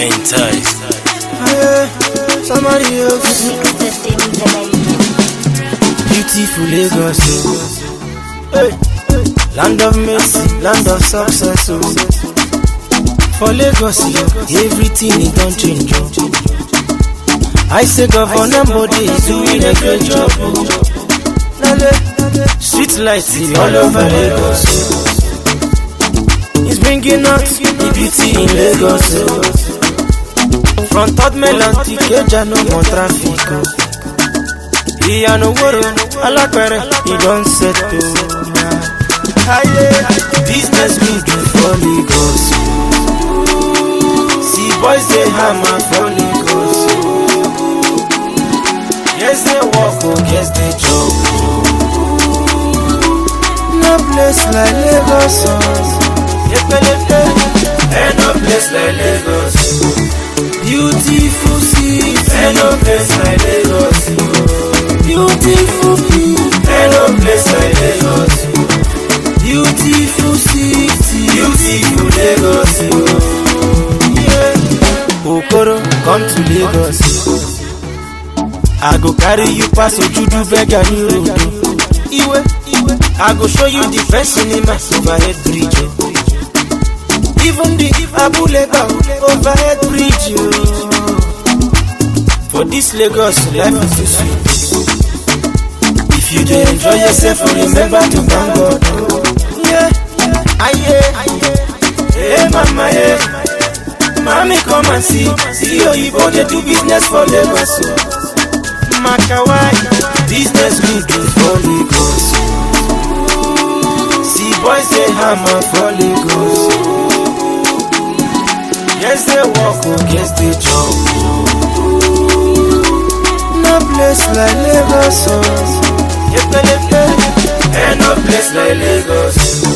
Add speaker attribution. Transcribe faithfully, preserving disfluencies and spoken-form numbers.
Speaker 1: Enticed.
Speaker 2: Yeah, somebody else. Beautiful Lagos, oh. Hey, land of mercy, land of success, oh. For Lagos, yeah, everything it don't change, oh. I say Governor Body is doing a great job, oh. Sweet lights all over Lagos, oh. It's bringing out the beauty in Lagos, oh. From Third Mainland to Ikeja, no more traffic, oh. Iya no woro, alapere, he don't settle. Business good for Lagos. See boys they hammer for Lagos. Yes they walk, oh yes they jump. No place like Lagos, and no place like Lagos. Beautiful city, and no place like Lagos. Beautiful people, and no place like Lagos. Beautiful city, beautiful Lagos. Yeah. Okoro, come to Lagos. I go carry you past Ojudu Begani Road. Iwe, Iwe. I go show you the best cinema overhead bridge. Even the Abulega overhead bridge. For this Lagos, life is too sweet. If you dey enjoy yourself, remember to thank God. Yeah, aye, yeah. Hey mama, yeah. Mommy come and see. See your Igbo dey do business for Lagos. Makawai, business good for Lagos. See boys dey hammer for Lagos. Yes they walk, oh yes they jump. No place like Lagos, oh. And no place like Lagos.